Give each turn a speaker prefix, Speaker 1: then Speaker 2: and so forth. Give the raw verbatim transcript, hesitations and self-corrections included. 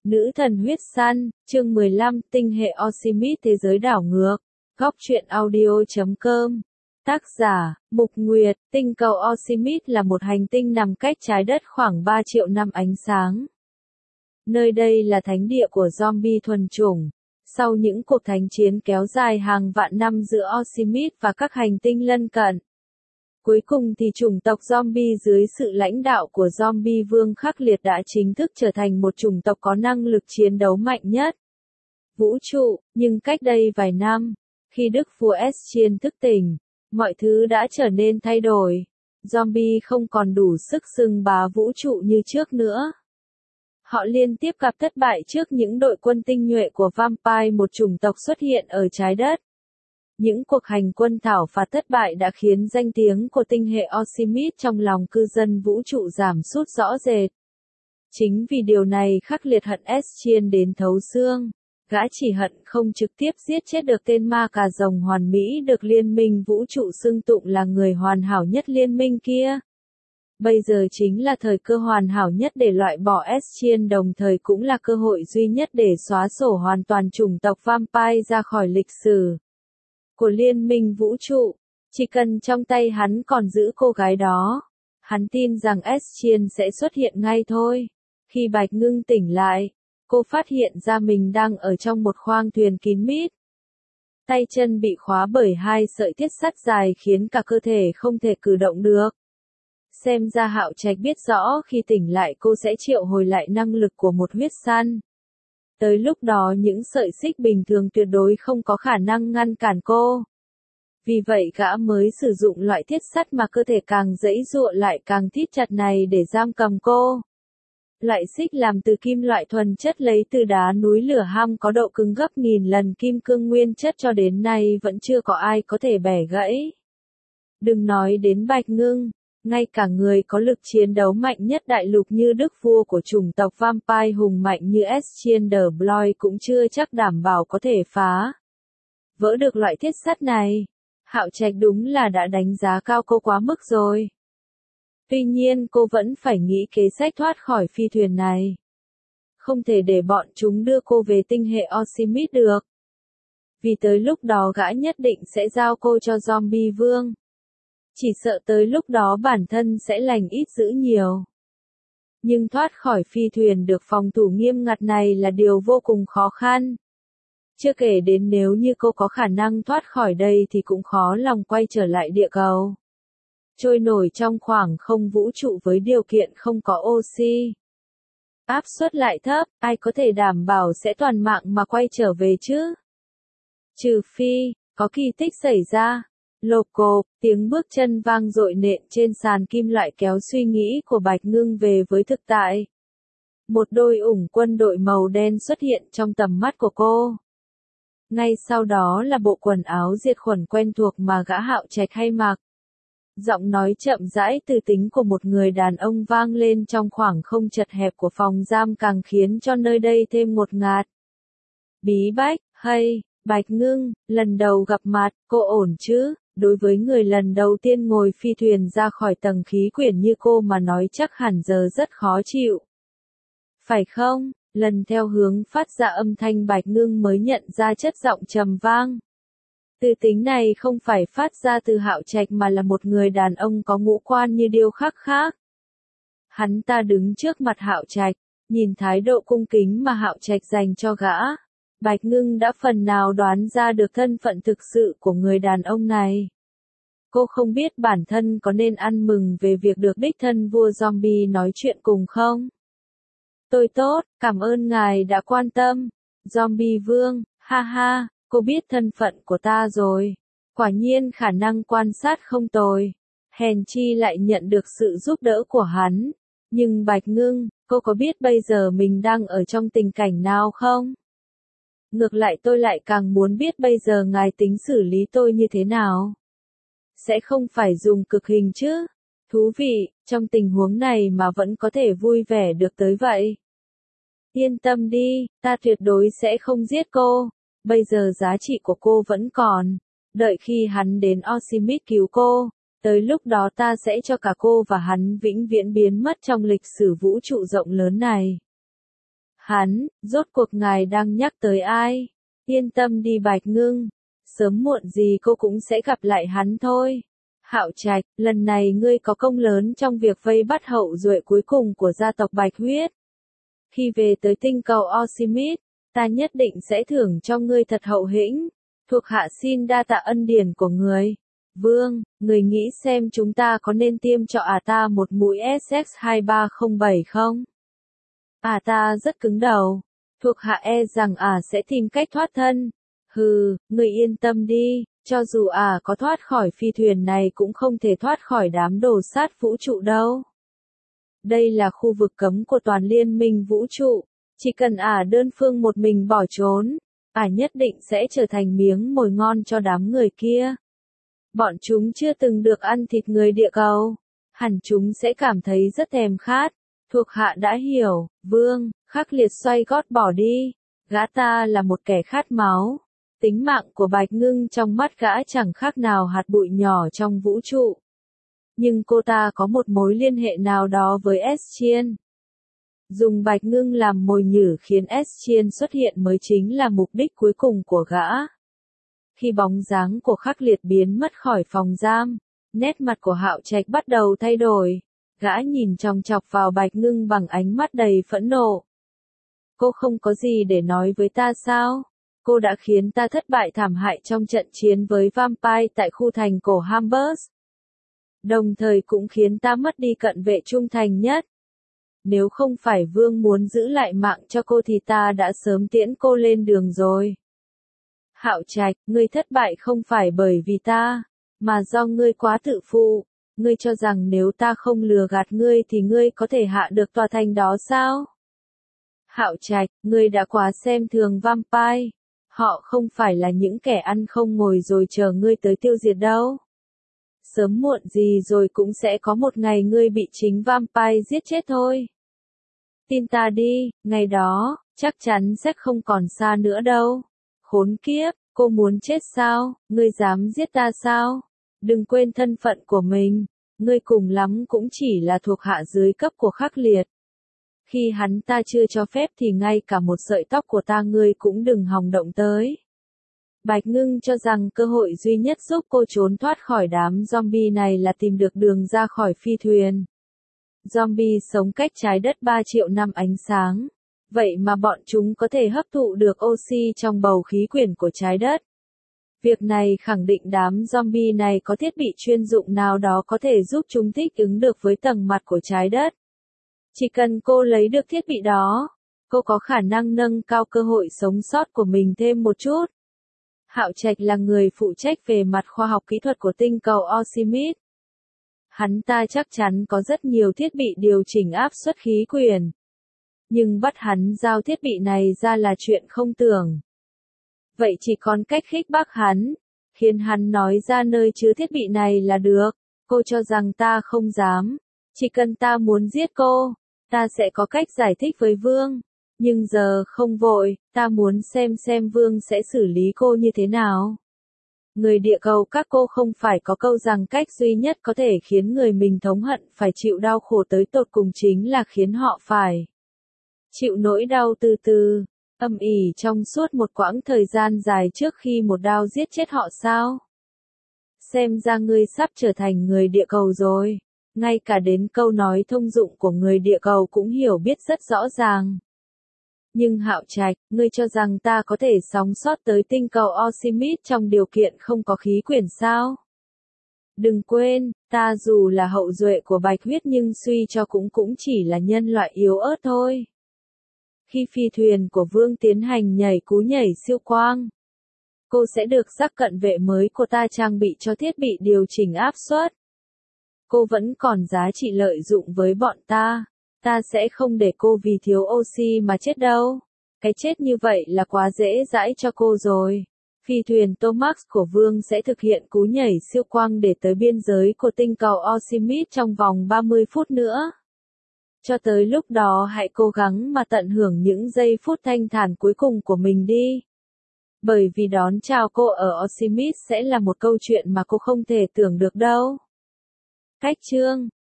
Speaker 1: Nữ thần huyết săn, chương mười lăm, tinh hệ Oxymit thế giới đảo ngược. Góc truyện audio chấm com. Tác giả, Mục Nguyệt, tinh cầu Oxymit là một hành tinh nằm cách trái đất khoảng ba triệu năm ánh sáng. Nơi đây là thánh địa của zombie thuần chủng. Sau những cuộc thánh chiến kéo dài hàng vạn năm giữa Oxymit và các hành tinh lân cận, cuối cùng thì chủng tộc zombie dưới sự lãnh đạo của zombie vương khắc liệt đã chính thức trở thành một chủng tộc có năng lực chiến đấu mạnh nhất vũ trụ. Nhưng cách đây vài năm, khi Đức vua Eschiên thức tỉnh, mọi thứ đã trở nên thay đổi. Zombie không còn đủ sức xưng bá vũ trụ như trước nữa. Họ liên tiếp gặp thất bại trước những đội quân tinh nhuệ của Vampire, một chủng tộc xuất hiện ở trái đất. Những cuộc hành quân thảo phạt thất bại đã khiến danh tiếng của tinh hệ Oxymit trong lòng cư dân vũ trụ giảm sút rõ rệt. Chính vì điều này khắc liệt hận Eschiên đến thấu xương. Gã chỉ hận không trực tiếp giết chết được tên ma cà rồng hoàn mỹ được liên minh vũ trụ xưng tụng là người hoàn hảo nhất liên minh kia. Bây giờ chính là thời cơ hoàn hảo nhất để loại bỏ Eschiên, đồng thời cũng là cơ hội duy nhất để xóa sổ hoàn toàn chủng tộc Vampire ra khỏi lịch sử của liên minh vũ trụ. Chỉ cần trong tay hắn còn giữ cô gái đó, hắn tin rằng Eschiên sẽ xuất hiện ngay thôi. Khi Bạch Ngưng tỉnh lại, cô phát hiện ra mình đang ở trong một khoang thuyền kín mít. Tay chân bị khóa bởi hai sợi thiết sắt dài khiến cả cơ thể không thể cử động được. Xem ra Hạo Trạch biết rõ khi tỉnh lại cô sẽ triệu hồi lại năng lực của một huyết săn. Tới lúc đó những sợi xích bình thường tuyệt đối không có khả năng ngăn cản cô. Vì vậy gã mới sử dụng loại thiết sắt mà cơ thể càng giãy giụa lại càng thít chặt này để giam cầm cô. Loại xích làm từ kim loại thuần chất lấy từ đá núi lửa ham có độ cứng gấp nghìn lần kim cương nguyên chất, cho đến nay vẫn chưa có ai có thể bẻ gãy. Đừng nói đến Bạch Ngưng, ngay cả người có lực chiến đấu mạnh nhất đại lục như đức vua của chủng tộc Vampire hùng mạnh như Eschiên the Blood cũng chưa chắc đảm bảo có thể phá vỡ được loại thiết sắt này. Hạo Trạch đúng là đã đánh giá cao cô quá mức rồi. Tuy nhiên cô vẫn phải nghĩ kế sách thoát khỏi phi thuyền này. Không thể để bọn chúng đưa cô về tinh hệ Oxymit được. Vì tới lúc đó gã nhất định sẽ giao cô cho zombie vương. Chỉ sợ tới lúc đó bản thân sẽ lành ít dữ nhiều. Nhưng thoát khỏi phi thuyền được phòng thủ nghiêm ngặt này là điều vô cùng khó khăn. Chưa kể đến nếu như cô có khả năng thoát khỏi đây thì cũng khó lòng quay trở lại địa cầu. Trôi nổi trong khoảng không vũ trụ với điều kiện không có oxy. Áp suất lại thấp, ai có thể đảm bảo sẽ toàn mạng mà quay trở về chứ? Trừ phi, có kỳ tích xảy ra. Lộp cộp, tiếng bước chân vang dội nện trên sàn kim loại kéo suy nghĩ của Bạch Ngưng về với thực tại. Một đôi ủng quân đội màu đen xuất hiện trong tầm mắt của cô. Ngay sau đó là bộ quần áo diệt khuẩn quen thuộc mà gã Hạo Trạch hay mặc. Giọng nói chậm rãi từ tính của một người đàn ông vang lên trong khoảng không chật hẹp của phòng giam càng khiến cho nơi đây thêm ngột ngạt. Bí bách, hay, Bạch Ngưng, lần đầu gặp mặt, cô ổn chứ? Đối với người lần đầu tiên ngồi phi thuyền ra khỏi tầng khí quyển như cô mà nói chắc hẳn giờ rất khó chịu. Phải không? Lần theo hướng phát ra âm thanh Bạch Ngưng mới nhận ra chất giọng trầm vang. Từ tính này không phải phát ra từ Hạo Trạch mà là một người đàn ông có ngũ quan như điêu khắc khác. Hắn ta đứng trước mặt Hạo Trạch, nhìn thái độ cung kính mà Hạo Trạch dành cho gã. Bạch Ngưng đã phần nào đoán ra được thân phận thực sự của người đàn ông này. Cô không biết bản thân có nên ăn mừng về việc được đích thân vua zombie nói chuyện cùng không? Tôi tốt, cảm ơn ngài đã quan tâm. Zombie vương, ha ha, cô biết thân phận của ta rồi. Quả nhiên khả năng quan sát không tồi. Hèn chi lại nhận được sự giúp đỡ của hắn. Nhưng Bạch Ngưng, cô có biết bây giờ mình đang ở trong tình cảnh nào không? Ngược lại tôi lại càng muốn biết bây giờ ngài tính xử lý tôi như thế nào. Sẽ không phải dùng cực hình chứ? Thú vị, trong tình huống này mà vẫn có thể vui vẻ được tới vậy. Yên tâm đi, ta tuyệt đối sẽ không giết cô. Bây giờ giá trị của cô vẫn còn. Đợi khi hắn đến Oxymit cứu cô, tới lúc đó ta sẽ cho cả cô và hắn vĩnh viễn biến mất trong lịch sử vũ trụ rộng lớn này. Hắn, rốt cuộc ngài đang nhắc tới ai? Yên tâm đi Bạch Ngưng, sớm muộn gì cô cũng sẽ gặp lại hắn thôi. Hạo Trạch, lần này ngươi có công lớn trong việc vây bắt hậu duệ cuối cùng của gia tộc Bạch Huyết. Khi về tới tinh cầu Osimit, ta nhất định sẽ thưởng cho ngươi thật hậu hĩnh. Thuộc hạ xin đa tạ ân điển của người. Vương, người nghĩ xem chúng ta có nên tiêm cho à ta một mũi S X hai ba không bảy không? À ta rất cứng đầu. Thuộc hạ e rằng à sẽ tìm cách thoát thân. Hừ, người yên tâm đi, cho dù à có thoát khỏi phi thuyền này cũng không thể thoát khỏi đám đồ sát vũ trụ đâu. Đây là khu vực cấm của toàn liên minh vũ trụ. Chỉ cần ả đơn phương một mình bỏ trốn, ả nhất định sẽ trở thành miếng mồi ngon cho đám người kia. Bọn chúng chưa từng được ăn thịt người địa cầu, hẳn chúng sẽ cảm thấy rất thèm khát. Thuộc hạ đã hiểu, Vương, Khắc Liệt xoay gót bỏ đi. Gã ta là một kẻ khát máu. Tính mạng của Bạch Ngưng trong mắt gã chẳng khác nào hạt bụi nhỏ trong vũ trụ. Nhưng cô ta có một mối liên hệ nào đó với Eschiên. Dùng Bạch Ngưng làm mồi nhử khiến Eschiên xuất hiện mới chính là mục đích cuối cùng của gã. Khi bóng dáng của Khắc Liệt biến mất khỏi phòng giam, nét mặt của Hạo Trạch bắt đầu thay đổi. Gã nhìn chòng chọc vào Bạch Ngưng bằng ánh mắt đầy phẫn nộ. Cô không có gì để nói với ta sao? Cô đã khiến ta thất bại thảm hại trong trận chiến với Vampire tại khu thành cổ Hambus. Đồng thời cũng khiến ta mất đi cận vệ trung thành nhất. Nếu không phải Vương muốn giữ lại mạng cho cô thì ta đã sớm tiễn cô lên đường rồi. Hạo Trạch, ngươi thất bại không phải bởi vì ta, mà do ngươi quá tự phụ. Ngươi cho rằng nếu ta không lừa gạt ngươi thì ngươi có thể hạ được tòa thành đó sao? Hạo Trạch, ngươi đã quá xem thường Vampire. Họ không phải là những kẻ ăn không ngồi rồi chờ ngươi tới tiêu diệt đâu. Sớm muộn gì rồi cũng sẽ có một ngày ngươi bị chính Vampire giết chết thôi. Tin ta đi, ngày đó, chắc chắn sẽ không còn xa nữa đâu. Khốn kiếp, cô muốn chết sao? Ngươi dám giết ta sao? Đừng quên thân phận của mình. Ngươi cùng lắm cũng chỉ là thuộc hạ dưới cấp của Khắc Liệt. Khi hắn ta chưa cho phép thì ngay cả một sợi tóc của ta ngươi cũng đừng hòng động tới. Bạch Ngưng cho rằng cơ hội duy nhất giúp cô trốn thoát khỏi đám zombie này là tìm được đường ra khỏi phi thuyền. Zombie sống cách trái đất ba triệu năm ánh sáng. Vậy mà bọn chúng có thể hấp thụ được oxy trong bầu khí quyển của trái đất. Việc này khẳng định đám zombie này có thiết bị chuyên dụng nào đó có thể giúp chúng thích ứng được với tầng mặt của trái đất. Chỉ cần cô lấy được thiết bị đó, cô có khả năng nâng cao cơ hội sống sót của mình thêm một chút. Hạo Trạch là người phụ trách về mặt khoa học kỹ thuật của tinh cầu Osimit. Hắn ta chắc chắn có rất nhiều thiết bị điều chỉnh áp suất khí quyển. Nhưng bắt hắn giao thiết bị này ra là chuyện không tưởng. Vậy chỉ còn cách khích bác hắn, khiến hắn nói ra nơi chứa thiết bị này là được. Cô cho rằng ta không dám. Chỉ cần ta muốn giết cô, ta sẽ có cách giải thích với Vương. Nhưng giờ không vội, ta muốn xem xem Vương sẽ xử lý cô như thế nào. Người địa cầu các cô không phải có câu rằng cách duy nhất có thể khiến người mình thống hận phải chịu đau khổ tới tột cùng chính là khiến họ phải chịu nỗi đau từ từ, âm ỉ trong suốt một quãng thời gian dài trước khi một đao giết chết họ sao? Xem ra ngươi sắp trở thành người địa cầu rồi. Ngay cả đến câu nói thông dụng của người địa cầu cũng hiểu biết rất rõ ràng. Nhưng Hạo Trạch, ngươi cho rằng ta có thể sống sót tới tinh cầu Osimit trong điều kiện không có khí quyển sao? Đừng quên, ta dù là hậu duệ của Bạch Huyết nhưng suy cho cũng cũng chỉ là nhân loại yếu ớt thôi. Khi phi thuyền của Vương tiến hành nhảy cú nhảy siêu quang, cô sẽ được giác cận vệ mới của ta trang bị cho thiết bị điều chỉnh áp suất. Cô vẫn còn giá trị lợi dụng với bọn ta. Ta sẽ không để cô vì thiếu oxy mà chết đâu. Cái chết như vậy là quá dễ dãi cho cô rồi. Phi thuyền Tomax của Vương sẽ thực hiện cú nhảy siêu quang để tới biên giới của tinh cầu Osimit trong vòng ba mươi phút nữa. Cho tới lúc đó hãy cố gắng mà tận hưởng những giây phút thanh thản cuối cùng của mình đi. Bởi vì đón chào cô ở Osimit sẽ là một câu chuyện mà cô không thể tưởng được đâu. Cách chương